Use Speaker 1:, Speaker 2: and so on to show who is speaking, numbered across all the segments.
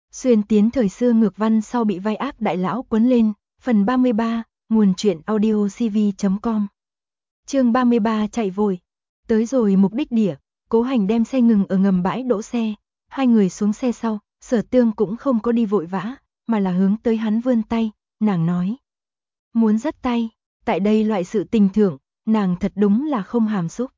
Speaker 1: Xuyên tiến thời xưa ngược văn sau bị vai ác đại lão quấn lên, phần 33, nguồn truyện audio cv.com. Chương 33 chạy vội. Tới rồi mục đích địa, Cố Hành đem xe ngừng ở ngầm bãi đỗ xe, hai người xuống xe sau, Sở Tương cũng không có đi vội vã, mà là hướng tới hắn vươn tay, nàng nói. Muốn dắt tay, tại đây loại sự tình thưởng, nàng thật đúng là không hàm xúc.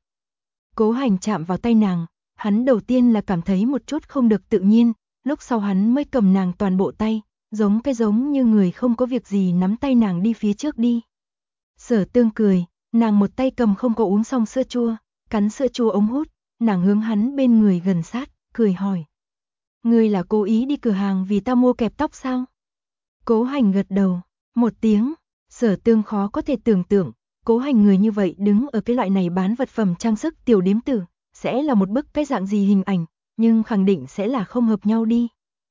Speaker 1: Cố Hành chạm vào tay nàng, hắn đầu tiên là cảm thấy một chút không được tự nhiên, lúc sau hắn mới cầm nàng toàn bộ tay, giống như người không có việc gì nắm tay nàng đi phía trước đi. Sở Tương cười, nàng một tay cầm không có uống xong sữa chua, cắn sữa chua ống hút, nàng hướng hắn bên người gần sát, cười hỏi. Ngươi là cố ý đi cửa hàng vì ta mua kẹp tóc sao? Cố Hành gật đầu, một tiếng. Sở Tương khó có thể tưởng tượng, Cố Hành người như vậy đứng ở cái loại này bán vật phẩm trang sức tiểu điếm tử, sẽ là một bức cái dạng gì hình ảnh, nhưng khẳng định sẽ là không hợp nhau đi.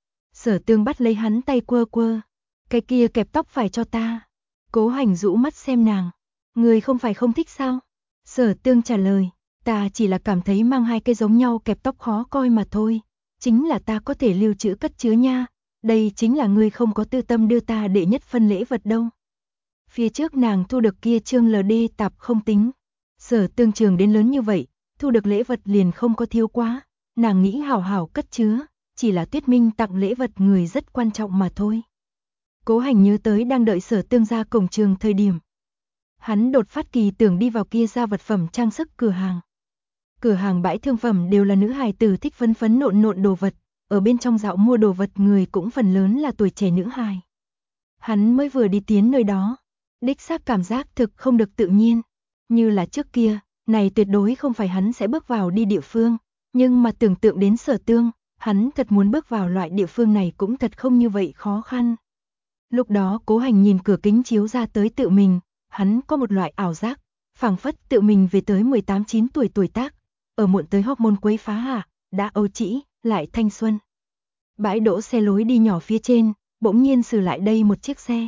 Speaker 1: Sở Tương bắt lấy hắn tay quơ quơ, cái kia kẹp tóc phải cho ta. Cố Hành rũ mắt xem nàng, người không phải không thích sao? Sở Tương trả lời, ta chỉ là cảm thấy mang hai cái giống nhau kẹp tóc khó coi mà thôi, chính là ta có thể lưu trữ cất chứa nha, đây chính là ngươi không có tư tâm đưa ta đệ nhất phân lễ vật đâu. Phía trước nàng thu được kia chương LD tạp không tính, Sở Tương trường đến lớn như vậy, thu được lễ vật liền không có thiếu quá, nàng nghĩ hảo hảo cất chứa, chỉ là Tuyết Minh tặng lễ vật người rất quan trọng mà thôi. Cố Hành nhớ tới đang đợi Sở Tương ra cổng trường thời điểm. Hắn đột phát kỳ tưởng đi vào kia ra vật phẩm trang sức cửa hàng. Cửa hàng bãi thương phẩm đều là nữ hài tử thích phấn phấn nộn nộn đồ vật, ở bên trong dạo mua đồ vật người cũng phần lớn là tuổi trẻ nữ hài. Hắn mới vừa đi tiến nơi đó, đích xác cảm giác thực không được tự nhiên, như là trước kia, này tuyệt đối không phải hắn sẽ bước vào đi địa phương, nhưng mà tưởng tượng đến Sở Tương, hắn thật muốn bước vào loại địa phương này cũng thật không như vậy khó khăn. Lúc đó Cố Hành nhìn cửa kính chiếu ra tới tự mình, hắn có một loại ảo giác, phảng phất tự mình về tới 18-9 tuổi tuổi tác, ở muộn tới hormone quấy phá hạ, đã âu trĩ, lại thanh xuân. Bãi đỗ xe lối đi nhỏ phía trên, bỗng nhiên xử lại đây một chiếc xe.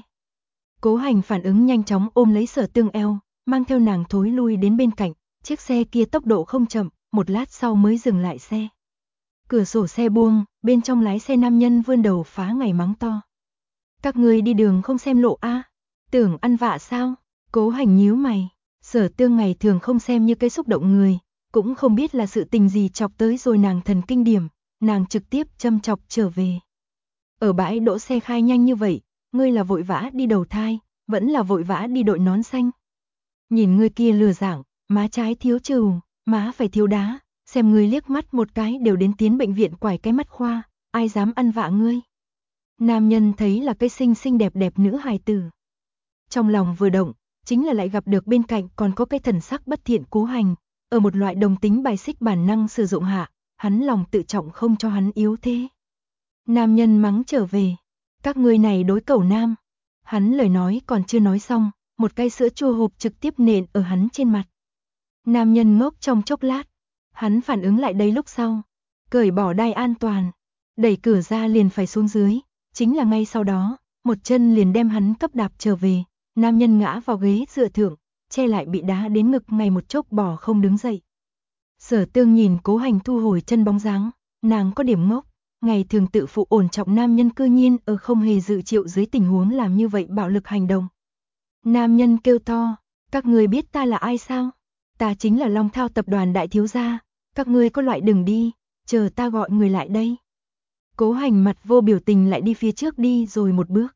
Speaker 1: Cố Hành phản ứng nhanh chóng ôm lấy Sở Tương eo, mang theo nàng thối lui đến bên cạnh, chiếc xe kia tốc độ không chậm, một lát sau mới dừng lại xe. Cửa sổ xe buông, bên trong lái xe nam nhân vươn đầu phá ngày mắng to. Các ngươi đi đường không xem lộ a, tưởng ăn vạ sao? Cố Hành nhíu mày, Sở Tương ngày thường không xem như cái xúc động người, cũng không biết là sự tình gì chọc tới rồi nàng thần kinh điểm, nàng trực tiếp châm chọc trở về. Ở bãi đỗ xe khai nhanh như vậy, ngươi là vội vã đi đầu thai, vẫn là vội vã đi đội nón xanh. Nhìn ngươi kia lừa giảng, má trái thiếu trừ, má phải thiếu đá, xem ngươi liếc mắt một cái đều đến tiến bệnh viện quải cái mắt khoa, ai dám ăn vạ ngươi. Nam nhân thấy là cái xinh xinh đẹp đẹp nữ hài tử. Trong lòng vừa động, chính là lại gặp được bên cạnh còn có cái thần sắc bất thiện Cố Hành, ở một loại đồng tính bài xích bản năng sử dụng hạ, hắn lòng tự trọng không cho hắn yếu thế. Nam nhân mắng trở về, các ngươi này đối cẩu nam. Hắn lời nói còn chưa nói xong, một cây sữa chua hộp trực tiếp nện ở hắn trên mặt. Nam nhân ngốc trong chốc lát, hắn phản ứng lại đây lúc sau, cởi bỏ đai an toàn, đẩy cửa ra liền phải xuống dưới, chính là ngay sau đó, một chân liền đem hắn cấp đạp trở về, nam nhân ngã vào ghế dựa thượng, che lại bị đá đến ngực ngay một chốc bỏ không đứng dậy. Sở Tương nhìn Cố Hành thu hồi chân bóng dáng, nàng có điểm ngốc, ngày thường tự phụ ổn trọng nam nhân cư nhiên ở không hề dự triệu dưới tình huống làm như vậy bạo lực hành động. Nam nhân kêu to, các ngươi biết ta là ai sao? Ta chính là Long Thao tập đoàn đại thiếu gia, các ngươi có loại đừng đi, chờ ta gọi người lại đây. Cố Hành mặt vô biểu tình lại đi phía trước đi rồi một bước.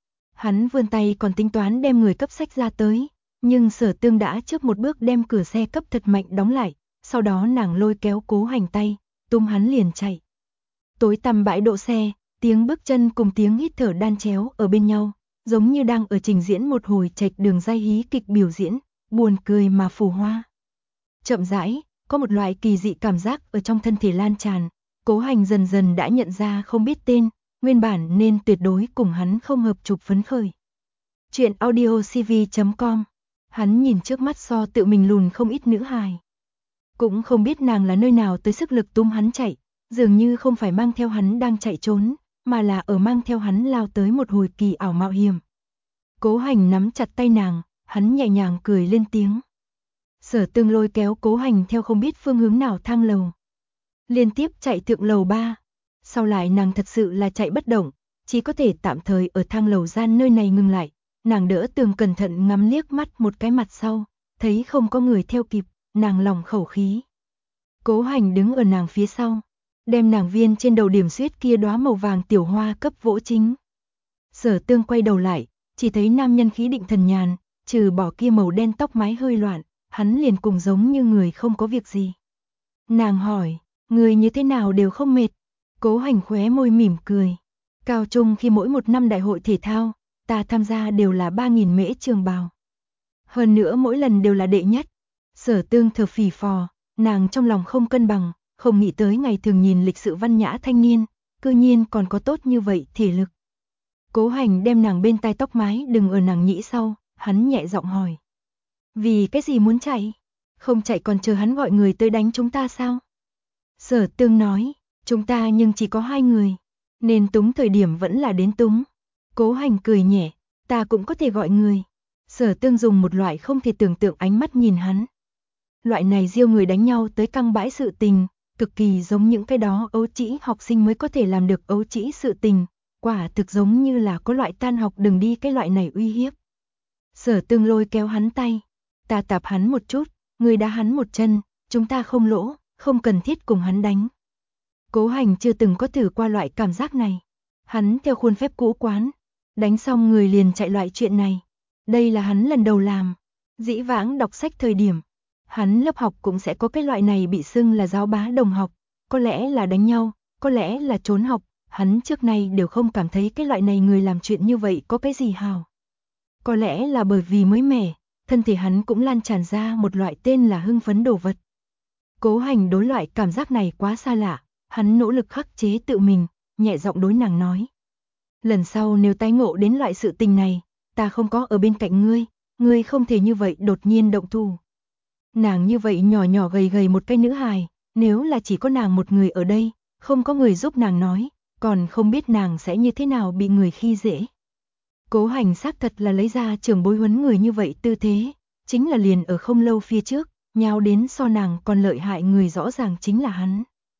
Speaker 1: Hắn vươn tay còn tính toán đem người cấp sách ra tới, nhưng Sở Tương đã trước một bước đem cửa xe cấp thật mạnh đóng lại, sau đó nàng lôi kéo Cố Hành tay, tung hắn liền chạy. Tối tăm bãi đỗ xe, tiếng bước chân cùng tiếng hít thở đan chéo ở bên nhau, giống như đang ở trình diễn một hồi trạch đường dây hí kịch biểu diễn, buồn cười mà phù hoa. Chậm rãi, có một loại kỳ dị cảm giác ở trong thân thể lan tràn, Cố Hành dần dần đã nhận ra không biết tên, nguyên bản nên tuyệt đối cùng hắn không hợp chụp phấn khởi. Chuyện audio cv.com. Hắn nhìn trước mắt so tự mình lùn không ít nữ hài. Cũng không biết nàng là nơi nào tới sức lực tung hắn chạy, dường như không phải mang theo hắn đang chạy trốn, mà là ở mang theo hắn lao tới một hồi kỳ ảo mạo hiểm. Cố Hành nắm chặt tay nàng, hắn nhẹ nhàng cười lên tiếng. Sở Tương lôi kéo Cố Hành theo không biết phương hướng nào thang lầu. Liên tiếp chạy thượng lầu 3. Sau lại nàng thật sự là chạy bất động, chỉ có thể tạm thời ở thang lầu gian nơi này ngừng lại. Nàng đỡ tường cẩn thận ngắm liếc mắt một cái mặt sau, thấy không có người theo kịp, nàng lòng khẩu khí. Cố Hành đứng ở nàng phía sau, đem nàng viên trên đầu điểm xuyết kia đóa màu vàng tiểu hoa cấp vỗ chính. Sở Tương quay đầu lại, chỉ thấy nam nhân khí định thần nhàn, trừ bỏ kia màu đen tóc mái hơi loạn, hắn liền cùng giống như người không có việc gì. Nàng hỏi, người như thế nào đều không mệt. Cố Hành khóe môi mỉm cười. Cao trung khi mỗi một năm đại hội thể thao, ta tham gia đều là 3.000 mễ trường bào. Hơn nữa mỗi lần đều là đệ nhất. Sở Tương thở phì phò, nàng trong lòng không cân bằng, không nghĩ tới ngày thường nhìn lịch sự văn nhã thanh niên, cư nhiên còn có tốt như vậy thể lực. Cố Hành đem nàng bên tai tóc mái đừng ở nàng nhĩ sau, hắn nhẹ giọng hỏi. Vì cái gì muốn chạy? Không chạy còn chờ hắn gọi người tới đánh chúng ta sao? Sở Tương nói, chúng ta nhưng chỉ có 2 người, nên túng thời điểm vẫn là đến túng. Cố Hành cười nhẹ, ta cũng có thể gọi người. Sở Tương dùng một loại không thể tưởng tượng ánh mắt nhìn hắn. Loại này giêu người đánh nhau tới căng bãi sự tình, cực kỳ giống những cái đó ấu trĩ học sinh mới có thể làm được ấu trĩ sự tình, quả thực giống như là có loại tan học đừng đi cái loại này uy hiếp. Sở Tương lôi kéo hắn tay, ta tạp hắn một chút, người đá hắn một chân, chúng ta không lỗ, không cần thiết cùng hắn đánh. Cố Hành chưa từng có thử qua loại cảm giác này, hắn theo khuôn phép cũ quán, đánh xong người liền chạy loại chuyện này, đây là hắn lần đầu làm. Dĩ vãng đọc sách thời điểm, hắn lớp học cũng sẽ có cái loại này bị xưng là giáo bá đồng học, có lẽ là đánh nhau, có lẽ là trốn học, hắn trước nay đều không cảm thấy cái loại này người làm chuyện như vậy có cái gì hào. Có lẽ là bởi vì mới mẻ, thân thể hắn cũng lan tràn ra một loại tên là hưng phấn đồ vật. Cố Hành đối loại cảm giác này quá xa lạ, hắn nỗ lực khắc chế tự mình, nhẹ giọng đối nàng nói. Lần sau nếu tái ngộ đến loại sự tình này, ta không có ở bên cạnh ngươi không thể như vậy đột nhiên động thủ. Nàng như vậy nhỏ nhỏ gầy gầy một cái nữ hài, nếu là chỉ có nàng một người ở đây, không có người giúp nàng nói, còn không biết nàng sẽ như thế nào bị người khi dễ. Cố Hành xác thật là lấy ra trưởng bối huấn người như vậy tư thế, chính là liền ở không lâu phía trước, nhào đến so nàng còn lợi hại người rõ ràng chính là hắn.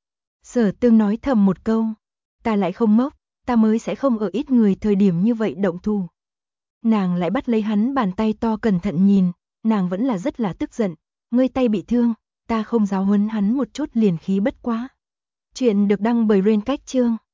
Speaker 1: Sở Tương nói thầm một câu, ta lại không ngốc, ta mới sẽ không ở ít người thời điểm như vậy động thủ. Nàng lại bắt lấy hắn bàn tay to cẩn thận nhìn, nàng vẫn là rất là tức giận, ngươi tay bị thương, ta không giáo huấn hắn một chút liền khí bất quá. Chuyện được đăng bởi Rain Cách Chương.